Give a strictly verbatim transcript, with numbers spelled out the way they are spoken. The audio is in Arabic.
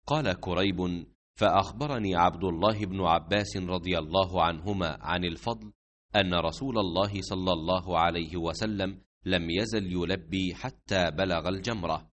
قال كريب: فأخبرني عبد الله بن عباس رضي الله عنهما عن الفضل أن رسول الله صلى الله عليه وسلم لم يزل يلبي حتى بلغ الجمرة،